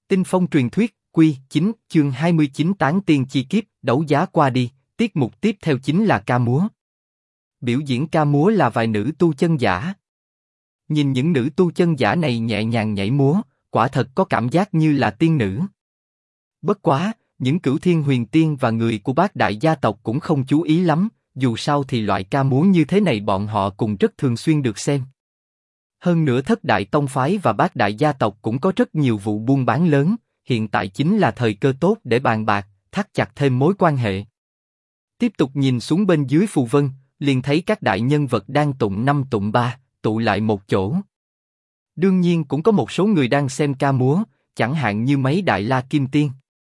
Tinh Phong truyền thuyết, Quy 9, chương 29 tán tiên chi kiếp, đấu giá qua đi, tiết mục tiếp theo chính là ca múa. Biểu diễn ca múa là vài nữ tu chân giả. Nhìn những nữ tu chân giả này nhẹ nhàng nhảy múa, quả thật có cảm giác như là tiên nữ. Bất quá, những Cửu Thiên Huyền Tiên và người của Bát Đại gia tộc cũng không chú ý lắm, dù sao thì loại ca múa như thế này bọn họ cũng rất thường xuyên được xem. Hơn nữa Thất Đại Tông phái và Bát Đại gia tộc cũng có rất nhiều vụ buôn bán lớn, hiện tại chính là thời cơ tốt để bàn bạc, thắt chặt thêm mối quan hệ. Tiếp tục nhìn xuống bên dưới phù vân, liền thấy các đại nhân vật đang tụng năm tụng ba, tụ lại một chỗ. Đương nhiên cũng có một số người đang xem ca múa, chẳng hạn như mấy đại la kim tiên.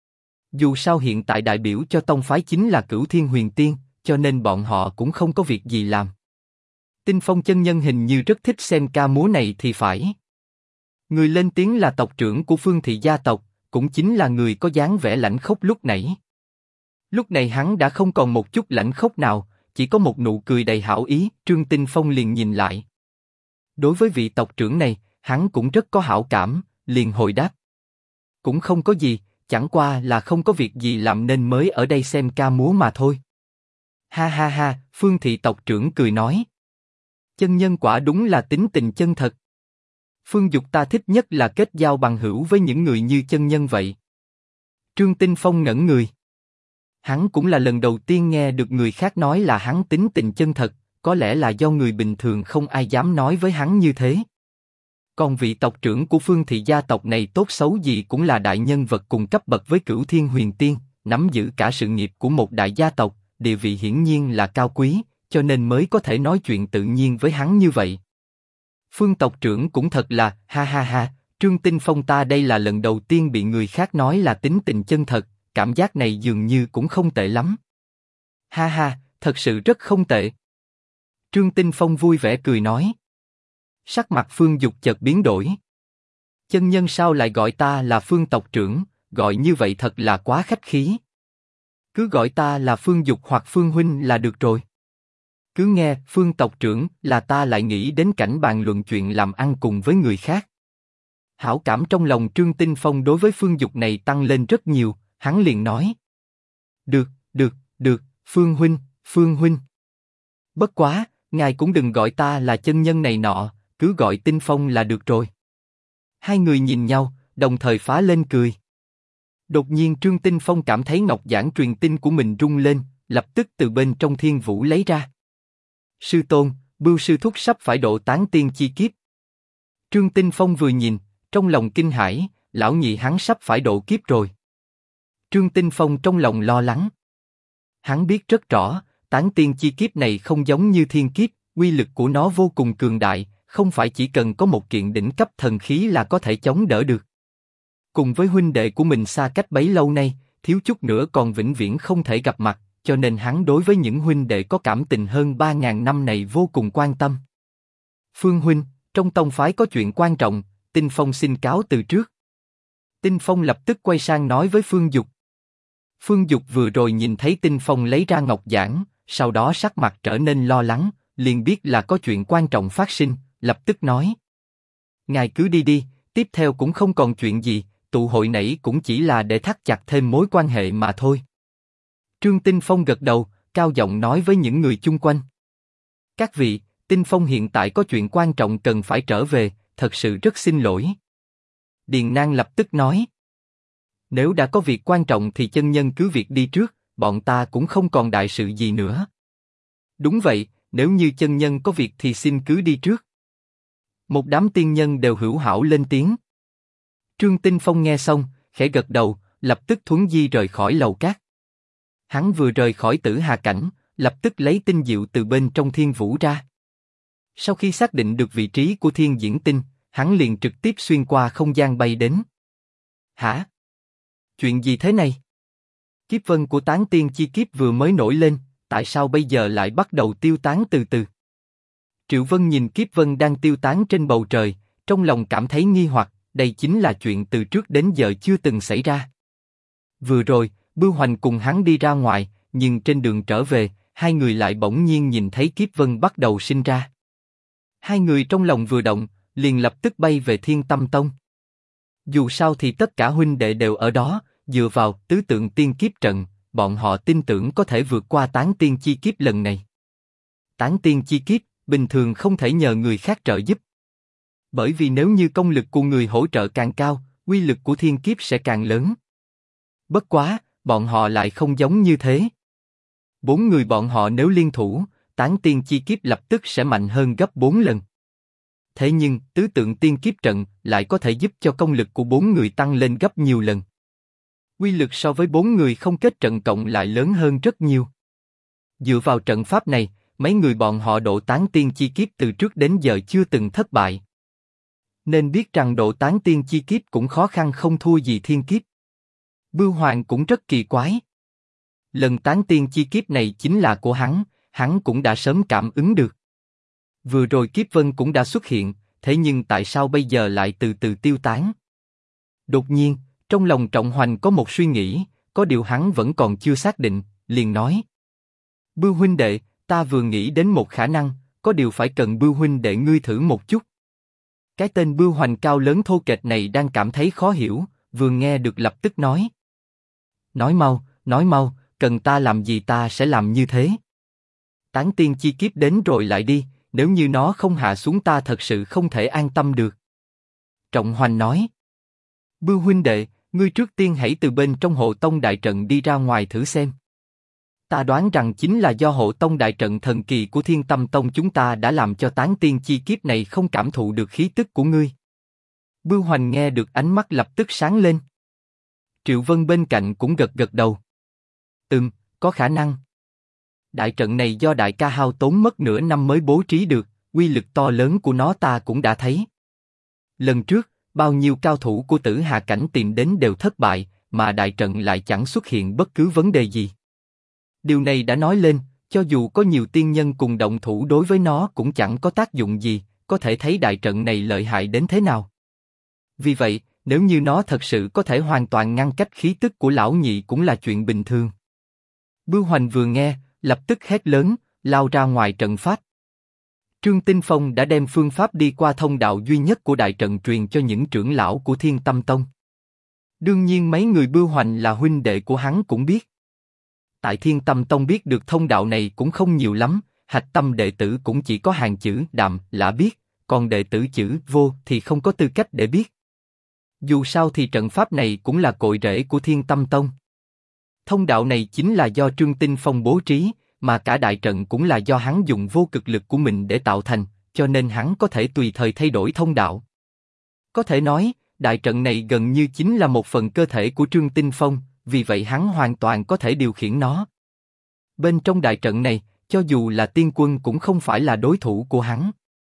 Dù sao hiện tại đại biểu cho tông phái chính là Cửu Thiên Huyền Tiên, cho nên bọn họ cũng không có việc gì làm. Tinh Phong chân nhân hình như rất thích xem ca múa này thì phải. Người lên tiếng là tộc trưởng của Phương Thị gia tộc, cũng chính là người có dáng vẻ lãnh khốc lúc nãy. Lúc này hắn đã không còn một chút lãnh khốc nào, chỉ có một nụ cười đầy hảo ý. Trương Tinh Phong liền nhìn lại. Đối với vị tộc trưởng này, hắn cũng rất có hảo cảm, liền hồi đáp. Cũng không có gì, chẳng qua là không có việc gì làm nên mới ở đây xem ca múa mà thôi. Ha ha ha, Phương Thị tộc trưởng cười nói. Chân nhân quả đúng là tính tình chân thật. Phương Dục ta thích nhất là kết giao bằng hữu với những người như chân nhân vậy. Trương Tinh Phong ngẩn người. Hắn cũng là lần đầu tiên nghe được người khác nói là hắn tính tình chân thật, có lẽ là do người bình thường không ai dám nói với hắn như thế. Còn vị tộc trưởng của Phương Thị gia tộc này tốt xấu gì cũng là đại nhân vật cùng cấp bậc với Cửu Thiên Huyền Tiên, nắm giữ cả sự nghiệp của một đại gia tộc, địa vị hiển nhiên là cao quý, cho nên mới có thể nói chuyện tự nhiên với hắn như vậy. Phương tộc trưởng cũng thật là, ha ha ha, Trương Tinh Phong ta đây là lần đầu tiên bị người khác nói là tính tình chân thật, cảm giác này dường như cũng không tệ lắm. Ha ha, thật sự rất không tệ. Trương Tinh Phong vui vẻ cười nói. Sắc mặt Phương Dục chợt biến đổi. Chân nhân sao lại gọi ta là Phương tộc trưởng, gọi như vậy thật là quá khách khí. Cứ gọi ta là Phương Dục hoặc Phương huynh là được rồi. Cứ nghe Phương tộc trưởng là ta lại nghĩ đến cảnh bàn luận chuyện làm ăn cùng với người khác. Hảo cảm trong lòng Trương Tinh Phong đối với Phương Dục này tăng lên rất nhiều, hắn liền nói. Được, Phương huynh, Phương huynh. Bất quá, ngài cũng đừng gọi ta là chân nhân này nọ, cứ gọi Tinh Phong là được rồi. Hai người nhìn nhau, đồng thời phá lên cười. Đột nhiên Trương Tinh Phong cảm thấy ngọc giản truyền tin của mình rung lên, lập tức từ bên trong thiên vũ lấy ra. Sư tôn, Bưu sư thúc sắp phải độ tán tiên chi kiếp. Trương Tinh Phong vừa nhìn, trong lòng kinh hãi, lão nhị hắn sắp phải độ kiếp rồi. Trương Tinh Phong trong lòng lo lắng. Hắn biết rất rõ, tán tiên chi kiếp này không giống như thiên kiếp, uy lực của nó vô cùng cường đại, không phải chỉ cần có một kiện đỉnh cấp thần khí là có thể chống đỡ được. Cùng với huynh đệ của mình xa cách bấy lâu nay, thiếu chút nữa còn vĩnh viễn không thể gặp mặt, cho nên hắn đối với những huynh đệ có cảm tình hơn 3.000 năm này vô cùng quan tâm. Phương huynh, trong tông phái có chuyện quan trọng, Tinh Phong xin cáo từ trước. Tinh Phong lập tức quay sang nói với Phương Dục. Phương Dục vừa rồi nhìn thấy Tinh Phong lấy ra ngọc giản, sau đó sắc mặt trở nên lo lắng, liền biết là có chuyện quan trọng phát sinh, lập tức nói. Ngài cứ đi đi, tiếp theo cũng không còn chuyện gì, tụ hội nãy cũng chỉ là để thắt chặt thêm mối quan hệ mà thôi. Trương Tinh Phong gật đầu, cao giọng nói với những người chung quanh. Các vị, Tinh Phong hiện tại có chuyện quan trọng cần phải trở về, thật sự rất xin lỗi. Điền Nang lập tức nói. Nếu đã có việc quan trọng thì chân nhân cứ việc đi trước, bọn ta cũng không còn đại sự gì nữa. Đúng vậy, nếu như chân nhân có việc thì xin cứ đi trước. Một đám tiên nhân đều hữu hảo lên tiếng. Trương Tinh Phong nghe xong, khẽ gật đầu, lập tức thuấn di rời khỏi lầu cát. Hắn vừa rời khỏi Tử Hà Cảnh, lập tức lấy tinh diệu từ bên trong thiên vũ ra. Sau khi xác định được vị trí của thiên diễn tinh, hắn liền trực tiếp xuyên qua không gian bay đến. Hả? Chuyện gì thế này? Kiếp vân của tán tiên chi kiếp vừa mới nổi lên, tại sao bây giờ lại bắt đầu tiêu tán từ từ? Triệu Vân nhìn kiếp vân đang tiêu tán trên bầu trời, trong lòng cảm thấy nghi hoặc, đây chính là chuyện từ trước đến giờ chưa từng xảy ra. Vừa rồi, Bưu Hoành cùng hắn đi ra ngoài, nhưng trên đường trở về, hai người lại bỗng nhiên nhìn thấy kiếp vân bắt đầu sinh ra. Hai người trong lòng vừa động, liền lập tức bay về Thiên Tâm Tông. Dù sao thì tất cả huynh đệ đều ở đó, dựa vào tứ tượng tiên kiếp trận, bọn họ tin tưởng có thể vượt qua tán tiên chi kiếp lần này. Tán tiên chi kiếp, bình thường không thể nhờ người khác trợ giúp. Bởi vì nếu như công lực của người hỗ trợ càng cao, uy lực của thiên kiếp sẽ càng lớn. Bất quá, bọn họ lại không giống như thế. 4 người bọn họ nếu liên thủ, tán tiên chi kiếp lập tức sẽ mạnh hơn gấp 4 lần. Thế nhưng, tứ tượng tiên kiếp trận lại có thể giúp cho công lực của 4 người tăng lên gấp nhiều lần. Uy lực so với 4 người không kết trận cộng lại lớn hơn rất nhiều. Dựa vào trận pháp này, mấy người bọn họ độ tán tiên chi kiếp từ trước đến giờ chưa từng thất bại. Nên biết rằng độ tán tiên chi kiếp cũng khó khăn không thua gì thiên kiếp. Bưu Hoàng cũng rất kỳ quái. Lần tán tiên chi kiếp này chính là của hắn cũng đã sớm cảm ứng được. Vừa rồi kiếp vân cũng đã xuất hiện, thế nhưng tại sao bây giờ lại từ từ tiêu tán? Đột nhiên, trong lòng Trọng Hoành có một suy nghĩ, có điều hắn vẫn còn chưa xác định, liền nói. Bưu huynh đệ, ta vừa nghĩ đến một khả năng, có điều phải cần Bưu huynh đệ ngươi thử một chút. Cái tên Bưu Hoành cao lớn thô kệch này đang cảm thấy khó hiểu, vừa nghe được lập tức nói. Nói mau, cần ta làm gì ta sẽ làm như thế. Tán tiên chi kiếp đến rồi lại đi, nếu như nó không hạ xuống ta thật sự không thể an tâm được. Trọng Hoành nói. Bưu huynh đệ, ngươi trước tiên hãy từ bên trong hộ tông đại trận đi ra ngoài thử xem. Ta đoán rằng chính là do hộ tông đại trận thần kỳ của Thiên Tâm Tông chúng ta đã làm cho tán tiên chi kiếp này không cảm thụ được khí tức của ngươi. Bưu Hoành nghe được ánh mắt lập tức sáng lên. Triệu Vân bên cạnh cũng gật gật đầu. Có khả năng. Đại trận này do đại ca hao tốn mất nửa năm mới bố trí được, uy lực to lớn của nó ta cũng đã thấy. Lần trước, bao nhiêu cao thủ của Tử Hà cảnh tìm đến đều thất bại, mà đại trận lại chẳng xuất hiện bất cứ vấn đề gì. Điều này đã nói lên, cho dù có nhiều tiên nhân cùng động thủ đối với nó cũng chẳng có tác dụng gì, có thể thấy đại trận này lợi hại đến thế nào. Vì vậy, nếu như nó thật sự có thể hoàn toàn ngăn cách khí tức của lão nhị cũng là chuyện bình thường. Bưu Hoành vừa nghe, lập tức hét lớn, lao ra ngoài trận pháp. Trương Tinh Phong đã đem phương pháp đi qua thông đạo duy nhất của đại trận truyền cho những trưởng lão của Thiên Tâm Tông. Đương nhiên mấy người Bưu Hoành là huynh đệ của hắn cũng biết. Tại Thiên Tâm Tông biết được thông đạo này cũng không nhiều lắm, hạch tâm đệ tử cũng chỉ có hàng chữ Đạm, Lã biết, còn đệ tử chữ Vô thì không có tư cách để biết. Dù sao thì trận pháp này cũng là cội rễ của Thiên Tâm Tông. Thông đạo này chính là do Trương Tinh Phong bố trí, mà cả đại trận cũng là do hắn dùng vô cực lực của mình để tạo thành, cho nên hắn có thể tùy thời thay đổi thông đạo. Có thể nói, đại trận này gần như chính là một phần cơ thể của Trương Tinh Phong, vì vậy hắn hoàn toàn có thể điều khiển nó. Bên trong đại trận này, cho dù là tiên quân cũng không phải là đối thủ của hắn.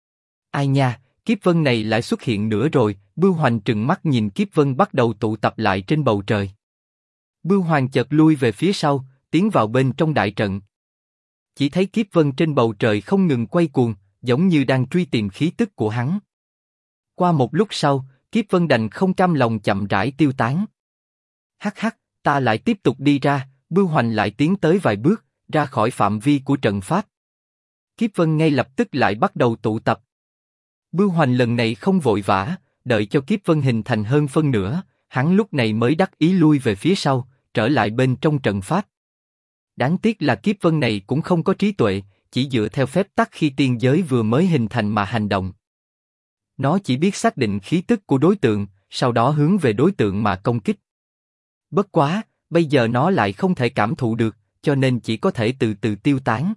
Ai nha, kiếp vân này lại xuất hiện nữa rồi, Bưu Hoành trừng mắt nhìn kiếp vân bắt đầu tụ tập lại trên bầu trời. Bưu Hoành chợt lui về phía sau, tiến vào bên trong đại trận. Chỉ thấy kiếp vân trên bầu trời không ngừng quay cuồng, giống như đang truy tìm khí tức của hắn. Qua một lúc sau, kiếp vân đành không cam lòng chậm rãi tiêu tán. Hắc, ta lại tiếp tục đi ra, Bưu Hoành lại tiến tới vài bước, ra khỏi phạm vi của trận pháp. Kiếp vân ngay lập tức lại bắt đầu tụ tập. Bưu Hoành lần này không vội vã, đợi cho kiếp vân hình thành hơn phân nửa, hắn lúc này mới đắc ý lui về phía sau, trở lại bên trong trận pháp. Đáng tiếc là kiếp vân này cũng không có trí tuệ, chỉ dựa theo phép tắc khi tiên giới vừa mới hình thành mà hành động. Nó chỉ biết xác định khí tức của đối tượng, sau đó hướng về đối tượng mà công kích. Bất quá, bây giờ nó lại không thể cảm thụ được, cho nên chỉ có thể từ từ tiêu tán.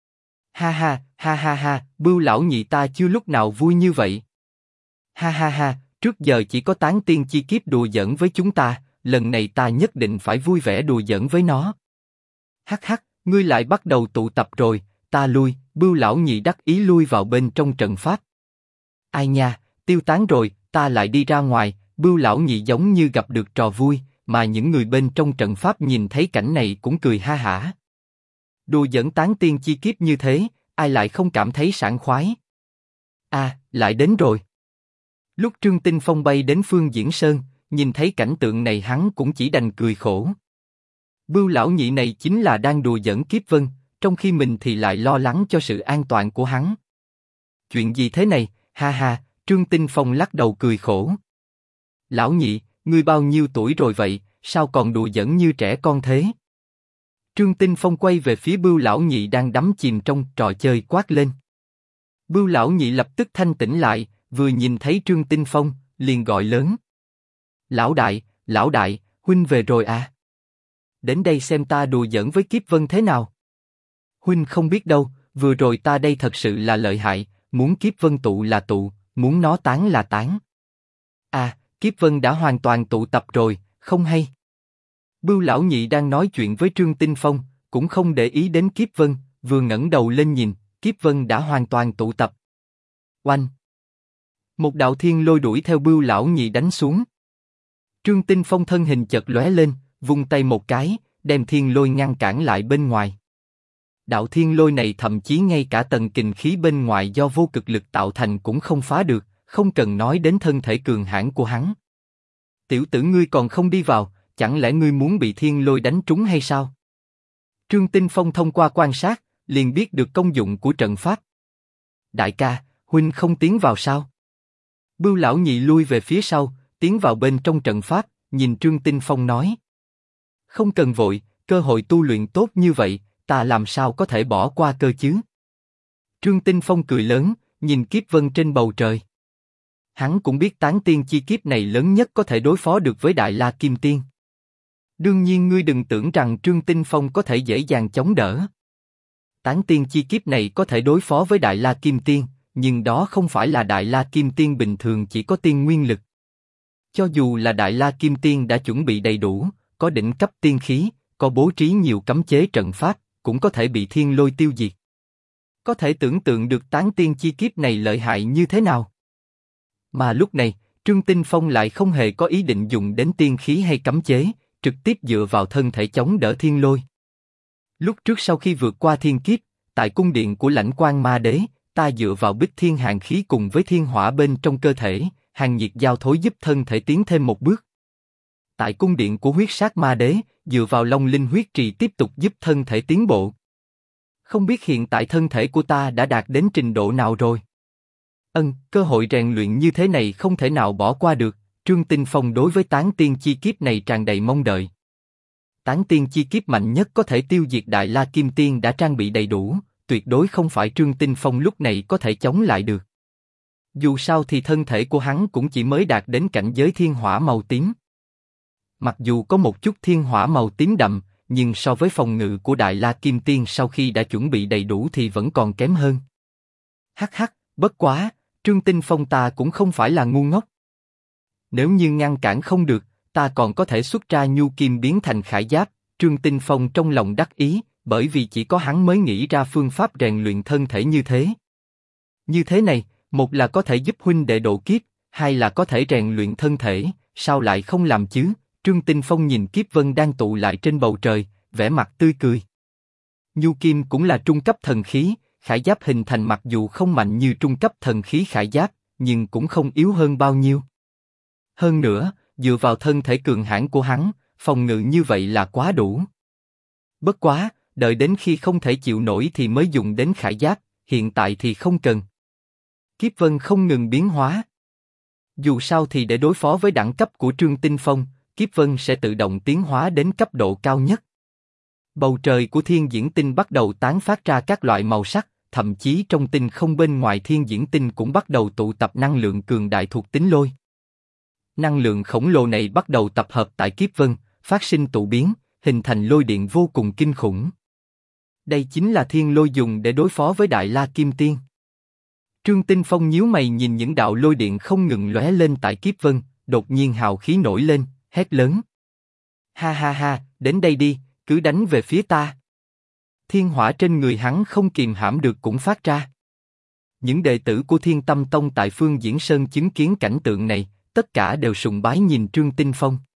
Ha, Bưu lão nhị ta chưa lúc nào vui như vậy. Ha, trước giờ chỉ có tán tiên chi kiếp đùa giỡn với chúng ta, lần này ta nhất định phải vui vẻ đùa giỡn với nó. Hắc, ngươi lại bắt đầu tụ tập rồi, ta lui, Bưu lão nhị đắc ý lui vào bên trong trận pháp. Ai nha, tiêu tán rồi, ta lại đi ra ngoài, Bưu lão nhị giống như gặp được trò vui, mà những người bên trong trận pháp nhìn thấy cảnh này cũng cười ha hả. Đùa giỡn tán tiên chi kiếp như thế, ai lại không cảm thấy sảng khoái. Lại đến rồi. Lúc Trương Tinh Phong bay đến Phương Diễn Sơn, nhìn thấy cảnh tượng này hắn cũng chỉ đành cười khổ. Bưu lão nhị này chính là đang đùa giỡn kiếp vân, trong khi mình thì lại lo lắng cho sự an toàn của hắn. Chuyện gì thế này, ha, Trương Tinh Phong lắc đầu cười khổ. Lão nhị, ngươi bao nhiêu tuổi rồi vậy, sao còn đùa giỡn như trẻ con thế? Trương Tinh Phong quay về phía Bưu lão nhị đang đắm chìm trong trò chơi quát lên. Bưu lão nhị lập tức thanh tỉnh lại, vừa nhìn thấy Trương Tinh Phong, liền gọi lớn. Lão đại, huynh về rồi à? Đến đây xem ta đùa giỡn với Kiếp Vân thế nào. Huynh không biết đâu, vừa rồi ta đây thật sự là lợi hại, muốn Kiếp Vân tụ là tụ, muốn nó tán là tán. À, Kiếp Vân đã hoàn toàn tụ tập rồi, không hay. Bưu lão nhị đang nói chuyện với Trương Tinh Phong, cũng không để ý đến Kiếp Vân, vừa ngẩng đầu lên nhìn, Kiếp Vân đã hoàn toàn tụ tập. Oanh! Một đạo thiên lôi đuổi theo Bưu lão nhị đánh xuống. Trương Tinh Phong thân hình chợt lóe lên, vung tay một cái, đem thiên lôi ngăn cản lại bên ngoài. Đạo thiên lôi này thậm chí ngay cả tầng kình khí bên ngoài do vô cực lực tạo thành cũng không phá được, không cần nói đến thân thể cường hãn của hắn. Tiểu tử ngươi còn không đi vào, chẳng lẽ ngươi muốn bị thiên lôi đánh trúng hay sao? Trương Tinh Phong thông qua quan sát, liền biết được công dụng của trận pháp. Đại ca, huynh không tiến vào sao? Bưu lão nhị lui về phía sau, tiến vào bên trong trận pháp, nhìn Trương Tinh Phong nói. Không cần vội, cơ hội tu luyện tốt như vậy, ta làm sao có thể bỏ qua cơ chứ? Trương Tinh Phong cười lớn, nhìn Kiếp Vân trên bầu trời. Hắn cũng biết tán tiên chi kiếp này lớn nhất có thể đối phó được với Đại La Kim Tiên. Đương nhiên ngươi đừng tưởng rằng Trương Tinh Phong có thể dễ dàng chống đỡ. Tán tiên chi kiếp này có thể đối phó với Đại La Kim Tiên, nhưng đó không phải là Đại La Kim Tiên bình thường chỉ có tiên nguyên lực. Cho dù là Đại La Kim Tiên đã chuẩn bị đầy đủ, có đỉnh cấp tiên khí, có bố trí nhiều cấm chế trận pháp, cũng có thể bị thiên lôi tiêu diệt. Có thể tưởng tượng được tán tiên chi kiếp này lợi hại như thế nào. Mà lúc này, Trương Tinh Phong lại không hề có ý định dùng đến tiên khí hay cấm chế, trực tiếp dựa vào thân thể chống đỡ thiên lôi. Lúc trước sau khi vượt qua thiên kiếp, tại cung điện của Lãnh Quang Ma Đế, ta dựa vào bích thiên hàn khí cùng với thiên hỏa bên trong cơ thể, hàn nhiệt giao thối giúp thân thể tiến thêm một bước. Tại cung điện của Huyết Sát Ma Đế, dựa vào Long Linh huyết trì tiếp tục giúp thân thể tiến bộ. Không biết hiện tại thân thể của ta đã đạt đến trình độ nào rồi? Cơ hội rèn luyện như thế này không thể nào bỏ qua được. Trương Tinh Phong đối với tán tiên chi kiếp này tràn đầy mong đợi. Tán tiên chi kiếp mạnh nhất có thể tiêu diệt Đại La Kim Tiên đã trang bị đầy đủ, tuyệt đối không phải Trương Tinh Phong lúc này có thể chống lại được. Dù sao thì thân thể của hắn cũng chỉ mới đạt đến cảnh giới thiên hỏa màu tím. Mặc dù có một chút thiên hỏa màu tím đậm, nhưng so với phòng ngự của Đại La Kim Tiên sau khi đã chuẩn bị đầy đủ thì vẫn còn kém hơn. Bất quá, Trương Tinh Phong ta cũng không phải là ngu ngốc. Nếu như ngăn cản không được, ta còn có thể xuất ra nhu kim biến thành khải giáp. Trương Tinh Phong trong lòng đắc ý, bởi vì chỉ có hắn mới nghĩ ra phương pháp rèn luyện thân thể như thế. Như thế này, một là có thể giúp huynh đệ độ kiếp, hai là có thể rèn luyện thân thể, sao lại không làm chứ? Trương Tinh Phong nhìn Kiếp Vân đang tụ lại trên bầu trời, vẻ mặt tươi cười. Nhu kim cũng là trung cấp thần khí, khải giáp hình thành mặc dù không mạnh như trung cấp thần khí khải giáp, nhưng cũng không yếu hơn bao nhiêu. Hơn nữa, dựa vào thân thể cường hãn của hắn, phòng ngự như vậy là quá đủ. Bất quá, đợi đến khi không thể chịu nổi thì mới dùng đến khải giáp, hiện tại thì không cần. Kiếp Vân không ngừng biến hóa. Dù sao thì để đối phó với đẳng cấp của Trương Tinh Phong, Kiếp Vân sẽ tự động tiến hóa đến cấp độ cao nhất. Bầu trời của thiên diễn tinh bắt đầu tán phát ra các loại màu sắc, thậm chí trong tinh không bên ngoài thiên diễn tinh cũng bắt đầu tụ tập năng lượng cường đại thuộc tính lôi. Năng lượng khổng lồ này bắt đầu tập hợp tại Kiếp Vân, phát sinh tụ biến, hình thành lôi điện vô cùng kinh khủng. Đây chính là thiên lôi dùng để đối phó với Đại La Kim Tiên. Trương Tinh Phong nhíu mày nhìn những đạo lôi điện không ngừng lóe lên tại Kiếp Vân, đột nhiên hào khí nổi lên, hét lớn. Ha, đến đây đi, cứ đánh về phía ta. Thiên hỏa trên người hắn không kìm hãm được cũng phát ra. Những đệ tử của Thiên Tâm Tông tại Phương Diễn Sơn chứng kiến cảnh tượng này, tất cả đều sùng bái nhìn Trương Tinh Phong.